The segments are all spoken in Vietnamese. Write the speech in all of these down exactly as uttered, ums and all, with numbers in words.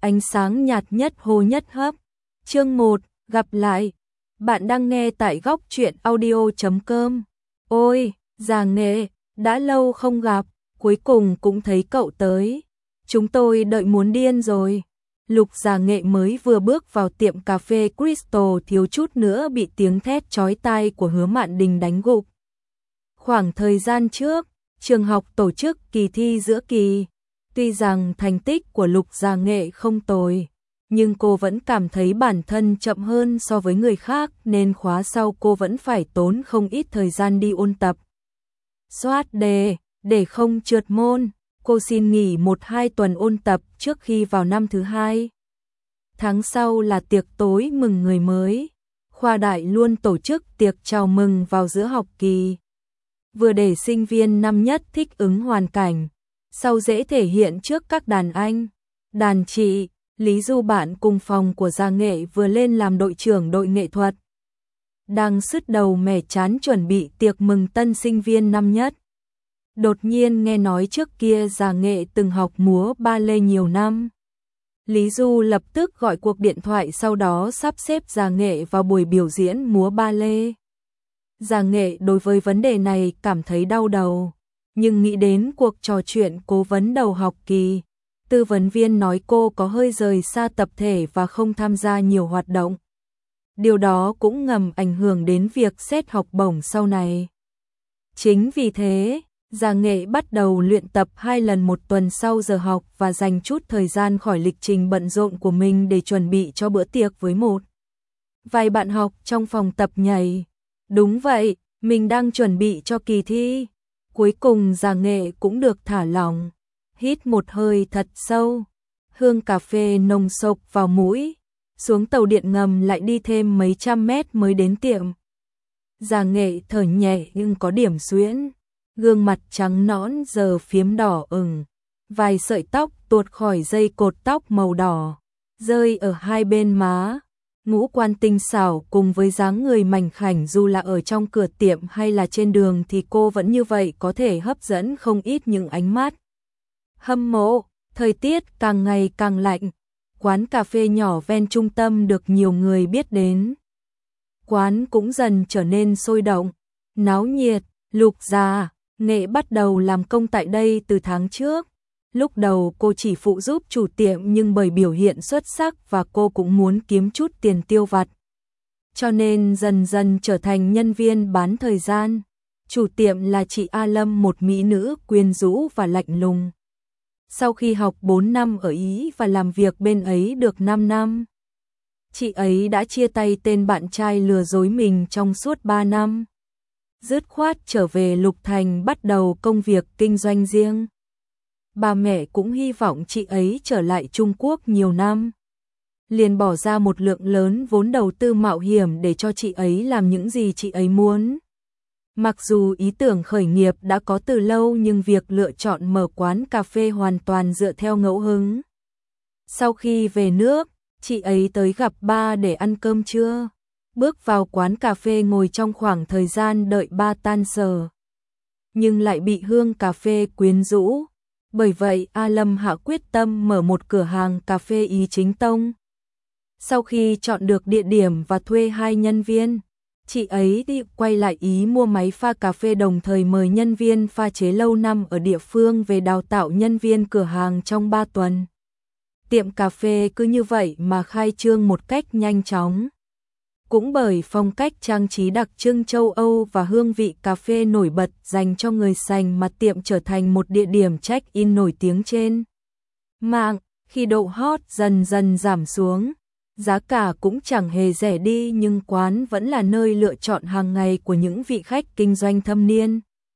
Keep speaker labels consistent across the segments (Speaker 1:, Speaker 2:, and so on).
Speaker 1: ánh sáng nhạt nhất hô nhất hấp. Chương một, gặp lại. Bạn đang nghe tại góc truyện audio chấm com. Ôi, Già Nghệ, đã lâu không gặp, cuối cùng cũng thấy cậu tới. Chúng tôi đợi muốn điên rồi. Lục Già Nghệ mới vừa bước vào tiệm cà phê Crystal thiếu chút nữa bị tiếng thét chói tai của Hứa Mạn Đình đánh gục. Khoảng thời gian trước, trường học tổ chức kỳ thi giữa kỳ. Tuy rằng thành tích của Lục Già Nghệ không tồi, nhưng cô vẫn cảm thấy bản thân chậm hơn so với người khác nên khóa sau cô vẫn phải tốn không ít thời gian đi ôn tập. Soát đề, để không trượt môn, cô xin nghỉ một hai tuần ôn tập trước khi vào năm thứ hai. Tháng sau là tiệc tối mừng người mới. Khoa đại luôn tổ chức tiệc chào mừng vào giữa học kỳ. Vừa để sinh viên năm nhất thích ứng hoàn cảnh, sau dễ thể hiện trước các đàn anh, đàn chị. Lý Du bạn cùng phòng của Già Nghệ vừa lên làm đội trưởng đội nghệ thuật. Đang sứt đầu mẻ chán chuẩn bị tiệc mừng tân sinh viên năm nhất. Đột nhiên nghe nói trước kia Già Nghệ từng học múa ba lê nhiều năm. Lý Du lập tức gọi cuộc điện thoại, sau đó sắp xếp Già Nghệ vào buổi biểu diễn múa ba lê. Già Nghệ đối với vấn đề này cảm thấy đau đầu, nhưng nghĩ đến cuộc trò chuyện cố vấn đầu học kỳ, tư vấn viên nói cô có hơi rời xa tập thể và không tham gia nhiều hoạt động. Điều đó cũng ngầm ảnh hưởng đến việc xét học bổng sau này. Chính vì thế, Già Nghệ bắt đầu luyện tập hai lần một tuần sau giờ học và dành chút thời gian khỏi lịch trình bận rộn của mình để chuẩn bị cho bữa tiệc với một vài bạn học trong phòng tập nhảy. Đúng vậy, mình đang chuẩn bị cho kỳ thi. Cuối cùng Già Nghệ cũng được thả lỏng. Hít một hơi thật sâu, hương cà phê nồng sộc vào mũi, xuống tàu điện ngầm lại đi thêm mấy trăm mét mới đến tiệm. Già Nghệ thở nhẹ nhưng có điểm suyễn, gương mặt trắng nõn giờ phiếm đỏ ửng, vài sợi tóc tuột khỏi dây cột tóc màu đỏ, rơi ở hai bên má. Ngũ quan tinh xảo cùng với dáng người mảnh khảnh, dù là ở trong cửa tiệm hay là trên đường thì cô vẫn như vậy có thể hấp dẫn không ít những ánh mắt hâm mộ. Thời tiết càng ngày càng lạnh, quán cà phê nhỏ ven trung tâm được nhiều người biết đến. Quán cũng dần trở nên sôi động, náo nhiệt. Lục Già Nghệ bắt đầu làm công tại đây từ tháng trước. Lúc đầu cô chỉ phụ giúp chủ tiệm, nhưng bởi biểu hiện xuất sắc và cô cũng muốn kiếm chút tiền tiêu vặt, cho nên dần dần trở thành nhân viên bán thời gian. Chủ tiệm là chị A Lâm, một mỹ nữ quyến rũ và lạnh lùng. Sau khi học bốn năm ở Ý và làm việc bên ấy được năm năm, chị ấy đã chia tay tên bạn trai lừa dối mình trong suốt ba năm. Dứt khoát trở về Lục Thành bắt đầu công việc kinh doanh riêng. Bà mẹ cũng hy vọng chị ấy trở lại Trung Quốc nhiều năm, liền bỏ ra một lượng lớn vốn đầu tư mạo hiểm để cho chị ấy làm những gì chị ấy muốn. Mặc dù ý tưởng khởi nghiệp đã có từ lâu, nhưng việc lựa chọn mở quán cà phê hoàn toàn dựa theo ngẫu hứng. Sau khi về nước, chị ấy tới gặp ba để ăn cơm trưa. Bước vào quán cà phê ngồi trong khoảng thời gian đợi ba tan sở, nhưng lại bị hương cà phê quyến rũ. Bởi vậy A Lâm hạ quyết tâm mở một cửa hàng cà phê Ý chính tông. Sau khi chọn được địa điểm và thuê hai nhân viên, chị ấy đi quay lại Ý mua máy pha cà phê, đồng thời mời nhân viên pha chế lâu năm ở địa phương về đào tạo nhân viên cửa hàng trong ba tuần. Tiệm cà phê cứ như vậy mà khai trương một cách nhanh chóng. Cũng bởi phong cách trang trí đặc trưng châu Âu và hương vị cà phê nổi bật dành cho người sành mà tiệm trở thành một địa điểm check-in nổi tiếng trên mạng. Khi độ hot dần dần giảm xuống, giá cả cũng chẳng hề rẻ đi, nhưng quán vẫn là nơi lựa chọn hàng ngày của những vị khách kinh doanh thâm niên.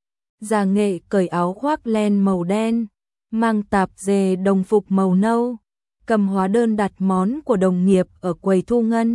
Speaker 1: Già Nghệ cởi áo khoác len màu đen, mang tạp dề đồng phục màu nâu, cầm hóa đơn đặt món của đồng nghiệp ở quầy thu ngân,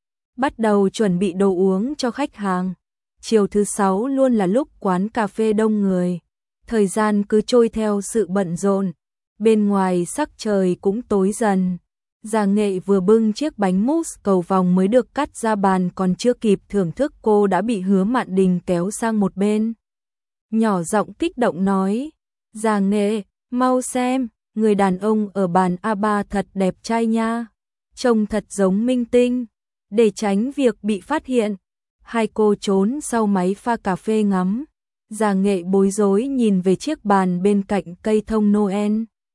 Speaker 1: bắt đầu chuẩn bị đồ uống cho khách hàng. Chiều thứ sáu luôn là lúc quán cà phê đông người. Thời gian cứ trôi theo sự bận rộn, bên ngoài sắc trời cũng tối dần. Già Nghệ vừa bưng chiếc bánh mousse cầu vòng mới được cắt ra bàn, còn chưa kịp thưởng thức cô đã bị Hứa Mạn Đình kéo sang một bên. Nhỏ giọng kích động nói, Già Nghệ, mau xem, người đàn ông ở bàn a ba thật đẹp trai nha, trông thật giống minh tinh. Để tránh việc bị phát hiện, hai cô trốn sau máy pha cà phê ngắm. Già Nghệ bối rối nhìn về chiếc bàn bên cạnh cây thông Noel.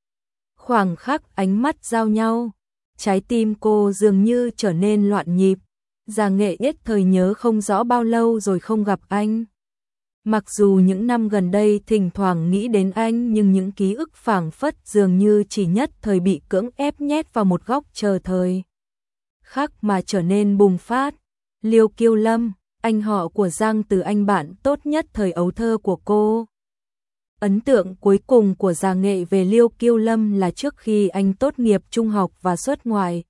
Speaker 1: Khoảng khắc ánh mắt giao nhau, trái tim cô dường như trở nên loạn nhịp. Già Nghệ nhất thời nhớ không rõ bao lâu rồi không gặp anh. Mặc dù những năm gần đây thỉnh thoảng nghĩ đến anh, nhưng những ký ức phảng phất dường như chỉ nhất thời bị cưỡng ép nhét vào một góc chờ thời khắc mà trở nên bùng phát. Liêu Kiêu Lâm, anh họ của Giang Từ, anh bạn tốt nhất thời ấu thơ của cô. Ấn tượng cuối cùng của Già Nghệ về Liêu Kiêu Lâm là trước khi anh tốt nghiệp trung học và xuất ngoại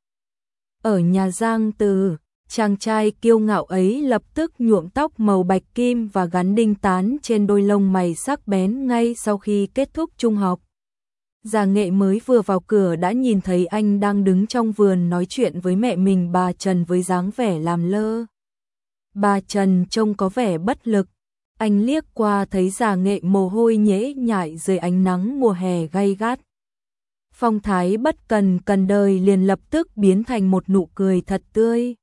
Speaker 1: ở nhà Giang Từ, chàng trai kiêu ngạo ấy lập tức nhuộm tóc màu bạch kim và gắn đinh tán trên đôi lông mày sắc bén ngay sau khi kết thúc trung học. Già Nghệ mới vừa vào cửa đã nhìn thấy anh đang đứng trong vườn nói chuyện với mẹ mình bà Trần với dáng vẻ làm lơ. Bà Trần trông có vẻ bất lực. Anh liếc qua thấy Già Nghệ mồ hôi nhễ nhại dưới ánh nắng mùa hè gay gắt. Phong thái bất cần cần đời liền lập tức biến thành một nụ cười thật tươi.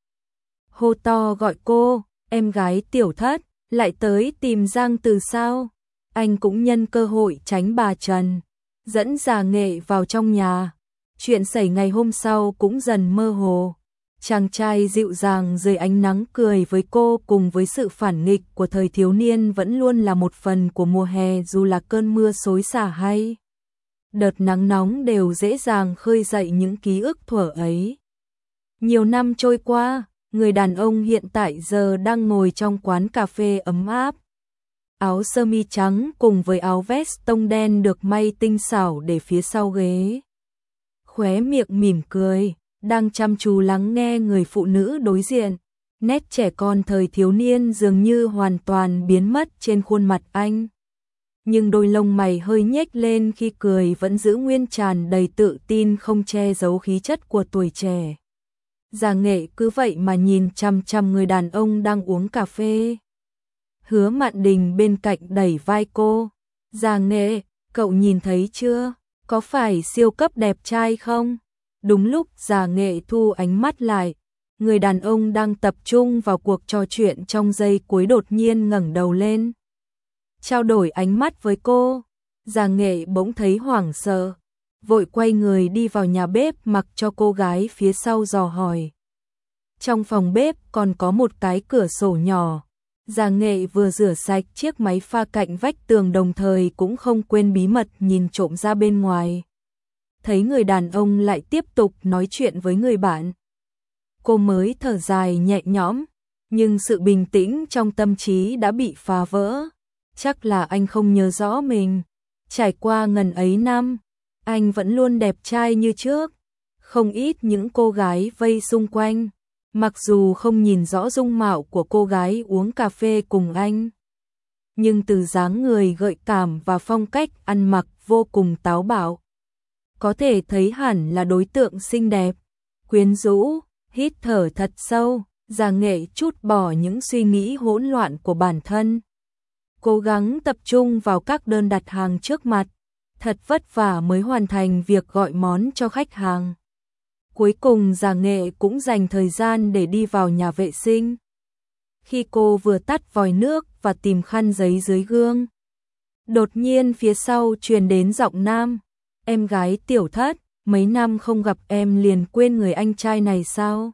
Speaker 1: Hô to gọi cô, em gái Tiểu Thất, lại tới tìm Giang Từ sao? Anh cũng nhân cơ hội tránh bà Trần, dẫn Già Nghệ vào trong nhà. Chuyện xảy ngày hôm sau cũng dần mơ hồ. Chàng trai dịu dàng dưới ánh nắng cười với cô, cùng với sự phản nghịch của thời thiếu niên vẫn luôn là một phần của mùa hè, dù là cơn mưa xối xả hay đợt nắng nóng đều dễ dàng khơi dậy những ký ức thuở ấy. Nhiều năm trôi qua, người đàn ông hiện tại giờ đang ngồi trong quán cà phê ấm áp. Áo sơ mi trắng cùng với áo vest tông đen được may tinh xảo để phía sau ghế. Khóe miệng mỉm cười, đang chăm chú lắng nghe người phụ nữ đối diện. Nét trẻ con thời thiếu niên dường như hoàn toàn biến mất trên khuôn mặt anh. Nhưng đôi lông mày hơi nhếch lên khi cười vẫn giữ nguyên tràn đầy tự tin, không che giấu khí chất của tuổi trẻ. Già Nghệ cứ vậy mà nhìn chằm chằm người đàn ông đang uống cà phê. Hứa Mạn Đình bên cạnh đẩy vai cô. Già Nghệ, cậu nhìn thấy chưa? Có phải siêu cấp đẹp trai không? Đúng lúc Già Nghệ thu ánh mắt lại, người đàn ông đang tập trung vào cuộc trò chuyện trong giây cuối đột nhiên ngẩng đầu lên. Trao đổi ánh mắt với cô. Già Nghệ bỗng thấy hoảng sợ, vội quay người đi vào nhà bếp mặc cho cô gái phía sau dò hỏi. Trong phòng bếp còn có một cái cửa sổ nhỏ. Già Nghệ vừa rửa sạch chiếc máy pha cạnh vách tường, đồng thời cũng không quên bí mật nhìn trộm ra bên ngoài. Thấy người đàn ông lại tiếp tục nói chuyện với người bạn, cô mới thở dài nhẹ nhõm, nhưng sự bình tĩnh trong tâm trí đã bị phá vỡ. Chắc là anh không nhớ rõ mình. Trải qua ngần ấy năm, anh vẫn luôn đẹp trai như trước. Không ít những cô gái vây xung quanh, mặc dù không nhìn rõ dung mạo của cô gái uống cà phê cùng anh, nhưng từ dáng người gợi cảm và phong cách ăn mặc vô cùng táo bạo, có thể thấy hẳn là đối tượng xinh đẹp, quyến rũ. Hít thở thật sâu, Già Nghệ trút bỏ những suy nghĩ hỗn loạn của bản thân, cố gắng tập trung vào các đơn đặt hàng trước mặt. Thật vất vả mới hoàn thành việc gọi món cho khách hàng. Cuối cùng Già Nghệ cũng dành thời gian để đi vào nhà vệ sinh. Khi cô vừa tắt vòi nước và tìm khăn giấy dưới gương, đột nhiên phía sau truyền đến giọng nam. Em gái Tiểu Thất, mấy năm không gặp em liền quên người anh trai này sao?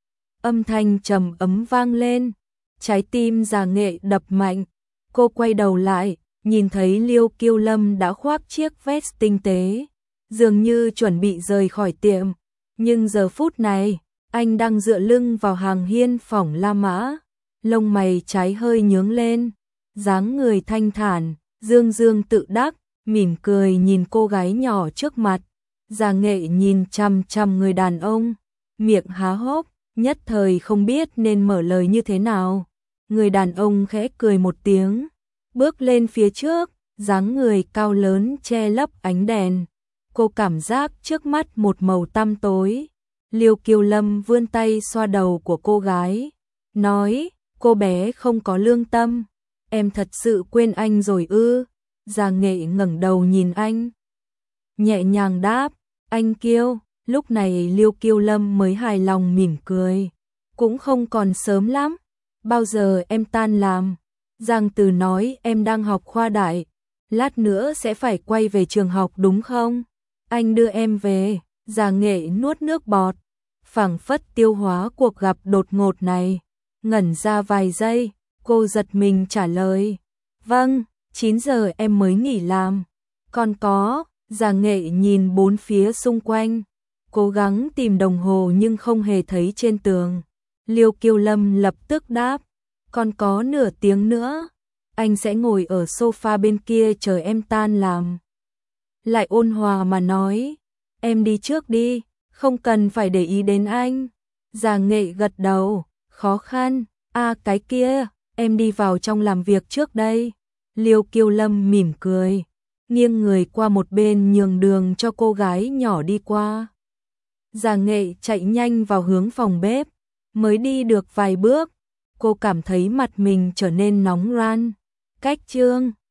Speaker 1: Âm thanh trầm ấm vang lên, trái tim Già Nghệ đập mạnh. Cô quay đầu lại, nhìn thấy Liêu Kiêu Lâm đã khoác chiếc vest tinh tế, dường như chuẩn bị rời khỏi tiệm. Nhưng giờ phút này, anh đang dựa lưng vào hàng hiên phỏng La Mã, lông mày trái hơi nhướng lên, dáng người thanh thản, dương dương tự đắc, mỉm cười nhìn cô gái nhỏ trước mặt. Già Nghệ nhìn chằm chằm người đàn ông, miệng há hốc, nhất thời không biết nên mở lời như thế nào. Người đàn ông khẽ cười một tiếng, bước lên phía trước, dáng người cao lớn che lấp ánh đèn. Cô cảm giác trước mắt một màu tăm tối. Liêu Kiêu Lâm vươn tay xoa đầu của cô gái, nói, cô bé không có lương tâm, em thật sự quên anh rồi ư? Già Nghệ ngẩng đầu nhìn anh, nhẹ nhàng đáp, anh Kiêu. Lúc này Liêu Kiêu Lâm mới hài lòng mỉm cười. Cũng không còn sớm lắm, bao giờ em tan làm? Giang Từ nói em đang học khoa đại, lát nữa sẽ phải quay về trường học đúng không? Anh đưa em về. Giang Nghệ nuốt nước bọt, phảng phất tiêu hóa cuộc gặp đột ngột này. Ngẩn ra vài giây, cô giật mình trả lời. Vâng, chín giờ em mới nghỉ làm. Còn có, Giang Nghệ nhìn bốn phía xung quanh, cố gắng tìm đồng hồ nhưng không hề thấy trên tường. Liêu Kiêu Lâm lập tức đáp, còn có nửa tiếng nữa, anh sẽ ngồi ở sofa bên kia chờ em tan làm. Lại ôn hòa mà nói, em đi trước đi, không cần phải để ý đến anh. Giang Nghệ gật đầu, khó khăn, a à, cái kia, em đi vào trong làm việc trước đây. Liêu Kiêu Lâm mỉm cười, nghiêng người qua một bên nhường đường cho cô gái nhỏ đi qua. Giang Nghệ chạy nhanh vào hướng phòng bếp, mới đi được vài bước, cô cảm thấy mặt mình trở nên nóng ran. Cách chương